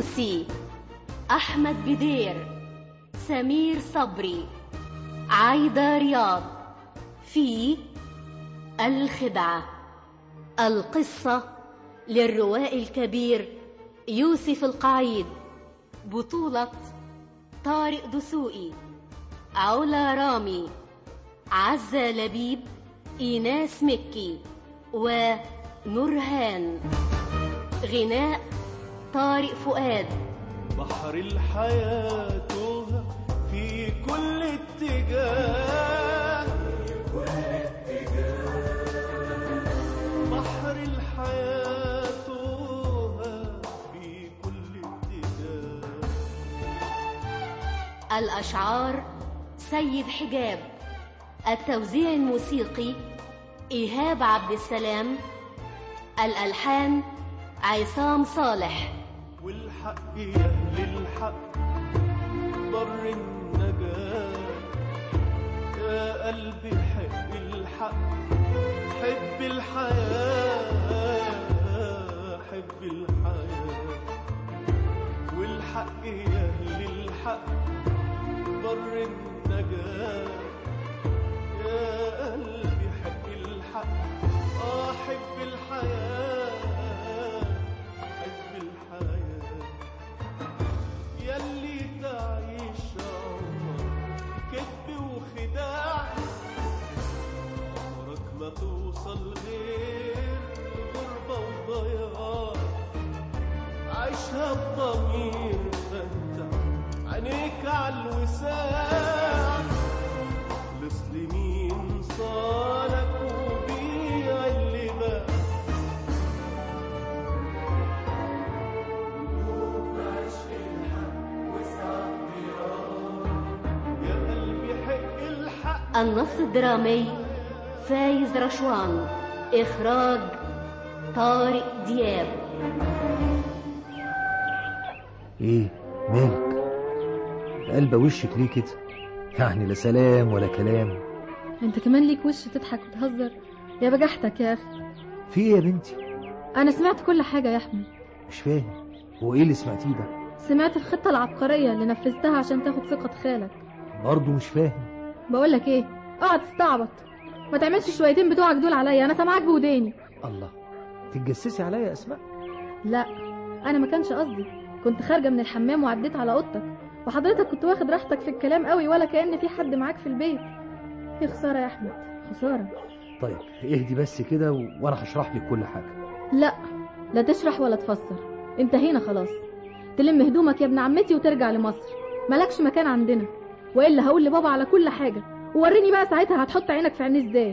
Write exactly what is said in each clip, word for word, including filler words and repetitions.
الليثي، أحمد بدير، سمير صبري، عايدة رياض. في الخدعة، القصة للروائي الكبير يوسف القعيد، بطولة طارق دسوقي، علا رامي، عزة لبيب، إيناس مكي ونورهان. غناء طارق فؤاد. بحر الحياة توه في كل اتجاه، كل اتجاه. بحر الحياة توه في كل اتجاه. الأشعار سيد حجاب، التوزيع الموسيقي إيهاب عبد السلام، الألحان عصام صالح. والحق يا أهل الحق بر النجاة، يا قلبي حب الحق، حب الحياة، حب الحياة. والحق يا أهل الحق بر النجاة، يا قلبي حب الحق، آه حب الحياة، حب الحياة. ياللي تعيش عمرك كذب وخداع، عمرك ما توصل غير غربة وضياع. عيشها بضمير فتح عينيك عالوساع، خلص لمين صالك وبيع اللي باع. النص الدرامي فايز رشوان، إخراج طارق دياب. ايه مالك؟ قلبة وشك ليه كده؟ يعني لا سلام ولا كلام. انت كمان ليك وش تضحك وتهزر يا بجحتك يا اخي. في ايه يا بنتي؟ انا سمعت كل حاجة يا احمد. مش فاهم، هو ايه اللي سمعتيه ده؟ سمعت الخطة العبقرية اللي نفذتها عشان تاخد ثقة خالك. برضه مش فاهم. بقولك ايه، اقعد تستعبط، ما تعملش شويتين بتوعك دول عليا، انا سامعاك بوداني. الله، تتجسسي عليا يا اسماء؟ لا انا ما كانش قصدي، كنت خارجة من الحمام وعديت على اوضتك وحضرتك كنت واخد راحتك في الكلام قوي ولا كأن في حد معاك في البيت. يا خسارة يا احمد، خسارة. طيب اهدي بس كده و... وانا هشرح لك كل حاجة. لا لا تشرح ولا تفسر، انتهينا خلاص. تلم هدومك يا ابن عمتي وترجع لمصر، مالكش مكان عندنا، والا هقول لبابا على كل حاجة، ووريني بقى ساعتها هتحط عينك في عيني ازاي.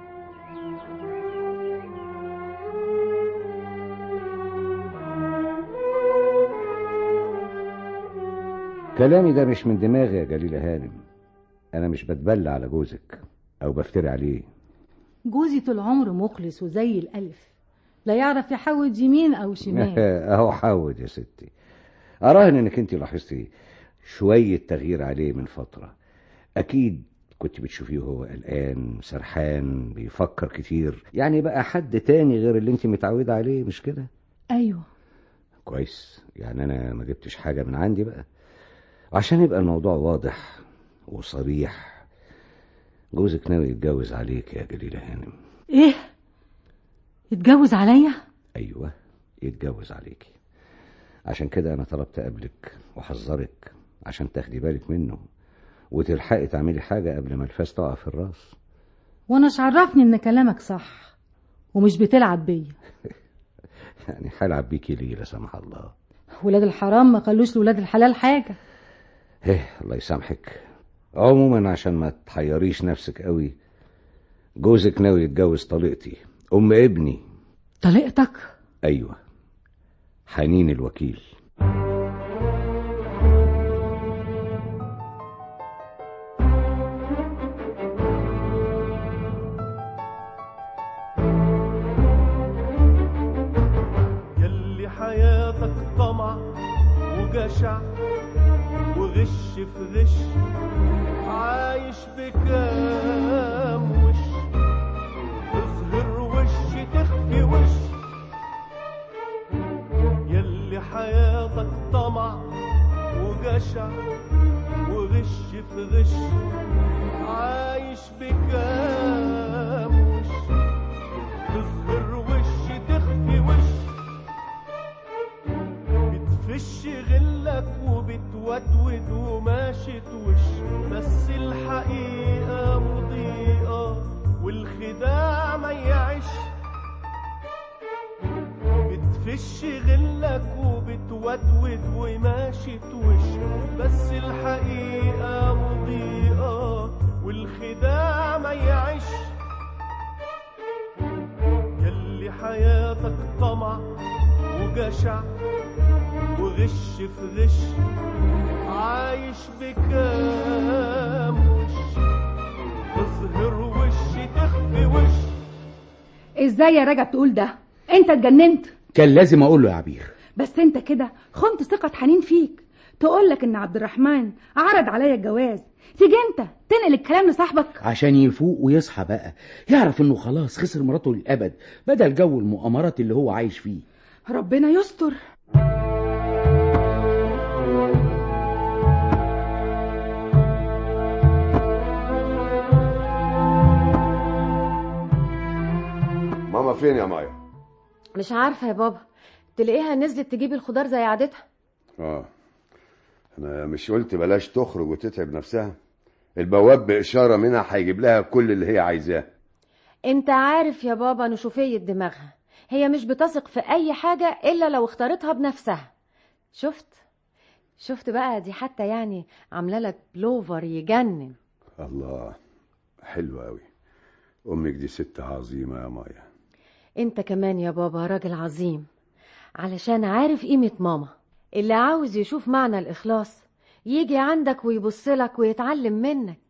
كلامي ده مش من دماغي يا جليلة هانم، انا مش بتبلى على جوزك او بفتري عليه. جوزي طول عمره مخلص وزي الالف، لا يعرف يحود يمين او شمال. اهو حود يا ستي. اراهن انك انت لاحظتي شوية تغيير عليه من فترة، اكيد كنت بتشوفيه هو قلقان سرحان بيفكر كتير، يعني بقى حد تاني غير اللي انت متعودة عليه، مش كده؟ ايوه كويس، يعني انا ما جبتش حاجة من عندي بقى. عشان يبقى الموضوع واضح وصريح، جوزك ناوي يتجوز عليك يا جليلة هانم. ايه؟ يتجوز عليا؟ ايوه يتجوز عليكي. عشان كده انا طلبت قبلك وحذرك عشان تاخدي بالك منه وتلحقي تعملي حاجة قبل ما الفاس تقع في الراس. وانا عرفني ان كلامك صح ومش بتلعب بيا. يعني هلعب بيكي ليه لا سمح الله؟ ولاد الحرام ما قالوش لولاد الحلال حاجة. ايه الله يسامحك. عموما عشان ما تحيريش نفسك قوي، جوزك ناوي يتجوز طليقتي ام ابني. طليقتك؟ ايوه، حنين الوكيل. يلي حياتك طمع وجشع وغش في غش، عايش بكام وش، تظهر وش تخفي وش. يلي حياتك حياتك طمع وجشع وغش في غش، عايش بكام وش، تظهر وش تخفي وش، بتفش غلك وبتودود وماشي توش، بس الحقيقة مضيئة والخداع ما يعيش. بتفش غلك وبتودود وماشي توش، بس الحقيقة مضيئة والخداع ما يعيش. يلي حياتك طمع وجشع وغش في غش، عايش بكام وش، تظهر وش تخفي وش. ازاي يا رجب تقول ده؟ انت اتجننت. كان لازم اقول له يا عبير. بس انت كده خنت ثقة حنين فيك. تقولك ان عبد الرحمن عرض عليا الجواز، تيجي انت تنقل الكلام لصاحبك عشان يفوق ويصحى بقى، يعرف انه خلاص خسر مراته للابد بدل جو المؤامرات اللي هو عايش فيه. ربنا يستر. ماما فين يا مايا؟ مش عارفة يا بابا، تلاقيها نزلت تجيب الخضار زي عادتها. اه انا مش قلت بلاش تخرج وتتعب نفسها؟ البواب بإشارة منها هيجيب لها كل اللي هي عايزاه. انت عارف يا بابا نشوفية دماغها، هي مش بتثق في اي حاجة الا لو اختارتها بنفسها. شفت شفت بقى دي حتى يعني عامله لك بلوفر يجنن. الله حلوة قوي. امك دي ست عظيمة يا مايا. انت كمان يا بابا راجل عظيم، علشان عارف قيمة ماما. اللي عاوز يشوف معنى الإخلاص يجي عندك ويبصلك ويتعلم منك.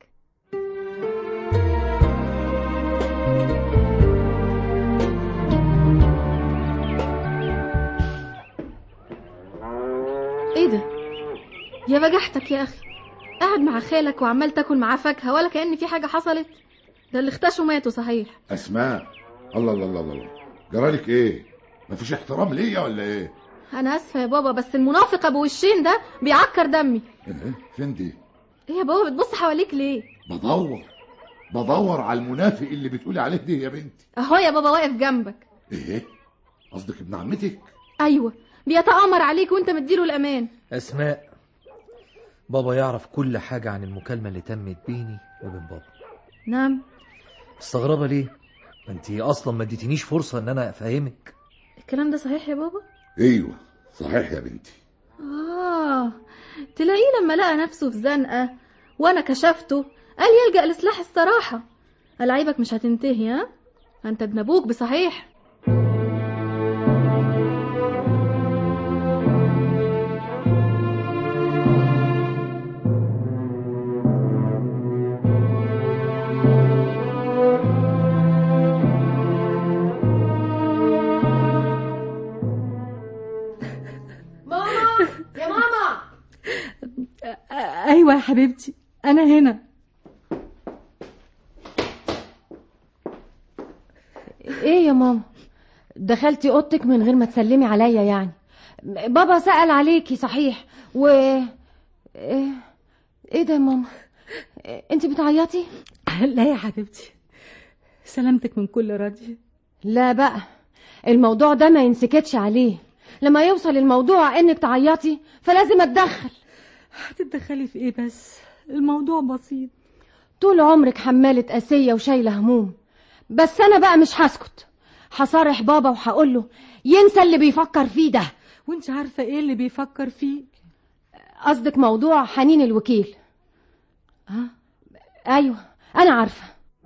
ايه ده يا بجحتك يا اخي؟ قاعد مع خالك وعمال تاكل معاه فاكهه ولا كأن في حاجه حصلت؟ ده اللي اختشوا ماتوا صحيح. اسماء، الله الله الله الله، جرالك ايه؟ مفيش احترام ليا ولا ايه؟ انا اسفه يا بابا، بس المنافق ابو وشين ده بيعكر دمي. ايه فين دي؟ ايه يا بابا بتبص حواليك ليه؟ بدور بدور على المنافق اللي بتقولي عليه ده يا بنتي. اهو يا بابا واقف جنبك. ايه قصدك ابن عمتك؟ ايوه بيتآمر عليك وانت مديله الامان. اسماء، بابا يعرف كل حاجه عن المكالمه اللي تمت بيني وبين بابا. نعم. مستغربه ليه؟ انت اصلا ما اديتنيش فرصه ان انا افهمك. الكلام ده صحيح يا بابا؟ ايوه صحيح يا بنتي. اه تلاقيه لما لقى نفسه في زنقه وانا كشفته قال يلجأ لسلاح الصراحه. ألاعيبك مش هتنتهي. ها انت ابن ابوك بصحيح. ايوه يا حبيبتي انا هنا. ايه يا ماما دخلتي اوضتك من غير ما تسلمي عليا؟ يعني بابا سأل عليكي صحيح و ايه, إيه ده يا ماما؟ انت بتعيطي؟ لا يا حبيبتي سلامتك من كل راضية. لا بقى الموضوع ده ما ينسكتش عليه، لما يوصل الموضوع انك تعيطي فلازم اتدخل. هتتدخلي في ايه بس؟ الموضوع بسيط. طول عمرك حمالة قاسية وشايلة هموم، بس انا بقى مش هسكت. هصارح بابا وهقول له ينسى اللي بيفكر فيه ده. وانت عارفة ايه اللي بيفكر فيه؟ قصدك موضوع حنين الوكيل؟ ها ايوه انا عارفة.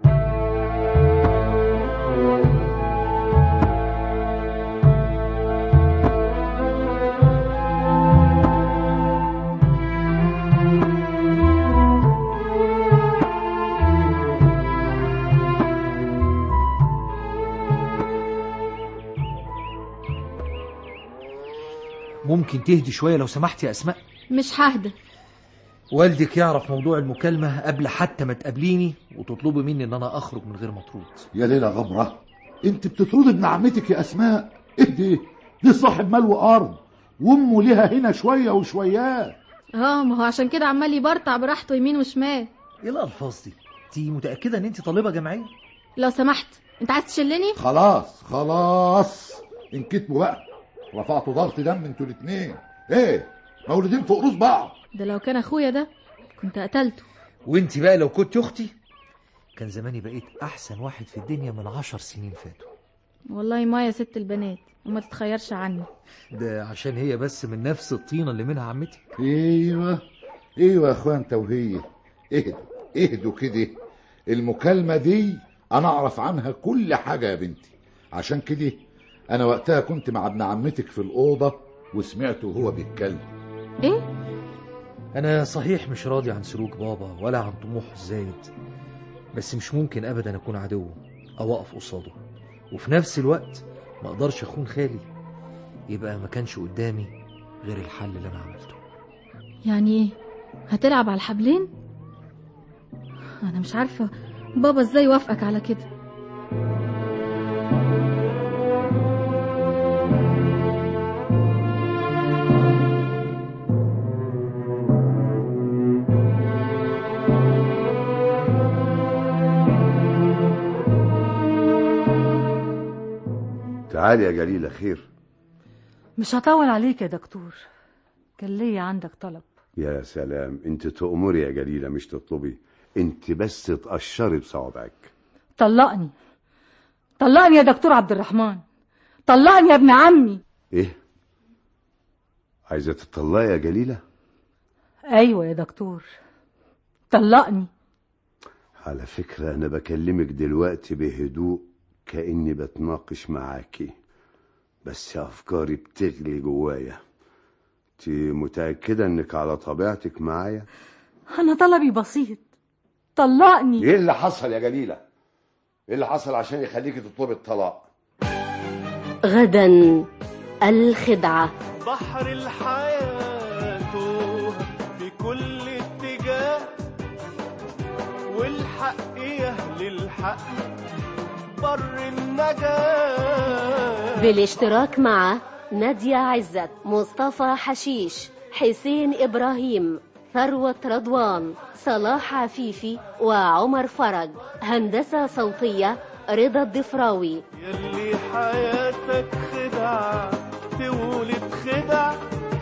ممكن تهدي شويه لو سمحت يا اسماء؟ مش ههدى. والدك يعرف موضوع المكالمه قبل حتى ما تقابليني وتطلبي مني ان انا اخرج من غير مطرود. يا ليلى غمره، انت بتطرد ابن عمتك يا اسماء؟ ايه دي؟ دي صاحب مال وارض، وامه ليها هنا شويه وشويات. اه ما هو عشان كده عمال يبرطع براحته يمين وشمال. ايه الالفاظ دي؟ انت متاكده ان انت طالبه جامعيه؟ لو سمحت انت عايز تشلني؟ خلاص خلاص انكتبوا بقى، رفعتوا ضغط دم انتوا الاثنين. ايه مولودين في قروص بعض. ده لو كان اخويا ده كنت قتلته. وانت بقى لو كنت اختي كان زماني بقيت احسن واحد في الدنيا من عشر سنين فاتوا. والله ما يا ست البنات وما تتخيرش عني. ده عشان هي بس من نفس الطينه اللي منها عمتي. ايوه ايوه يا اخوان انت وهي اهدوا اهدوا كده. المكالمه دي انا اعرف عنها كل حاجه يا بنتي، عشان كده انا وقتها كنت مع ابن عمتك في الاوضه وسمعته وهو بيتكلم. ايه؟ انا صحيح مش راضي عن سلوك بابا ولا عن طموحه الزايد، بس مش ممكن ابدا اكون عدوه او اقف قصاده، وفي نفس الوقت ما اقدرش اخون خالي. يبقى ما كانش قدامي غير الحل اللي انا عملته. يعني ايه؟ هتلعب على الحبلين؟ انا مش عارفه بابا ازاي وافقك على كده. تعالي يا جليلة خير. مش هطول عليك يا دكتور، كان ليا عندك طلب. يا سلام، انت تأمري يا جليلة مش تطلبي، انت بس تقشري بصوابعك. طلقني طلقني يا دكتور عبد الرحمن، طلقني يا ابن عمي. ايه عايزة تطلقي يا جليلة؟ ايوه يا دكتور طلقني. على فكرة انا بكلمك دلوقتي بهدوء كأني بتناقش معاكي، بس افكاري بتغلي جوايا. انت متأكدة انك على طبيعتك معايا؟ انا طلبي بسيط، طلقني. ايه اللي حصل يا جليلة؟ ايه اللي حصل عشان يخليكي تطلبي الطلاق؟ غدا الخدعة. بحر الحياة في كل اتجاه، والحق يهل الحق بر النجاة. بالاشتراك مع نادية عزت، مصطفى حشيش، حسين إبراهيم، ثروة رضوان، صلاح عفيفي، وعمر فرج. هندسة صوتية رضا الضفراوي. يلي حياتك خدعة تولد خدع،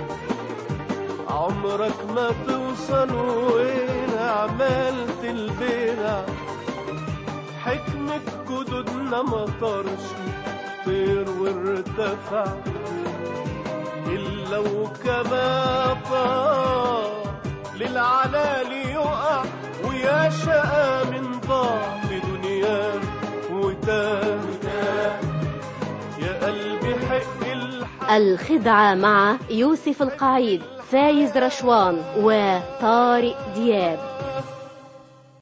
عمرك ما توصل وين عملت البدع. حكمة جدودنا ما طارش طير وارتفع، إلا وكما طار للعلالي يقع، ويا شقى من ضاع في دنياه وتاه. يا قلبي حق الحق. الخدعة مع يوسف القعيد، فايز رشوان، وطارق دياب.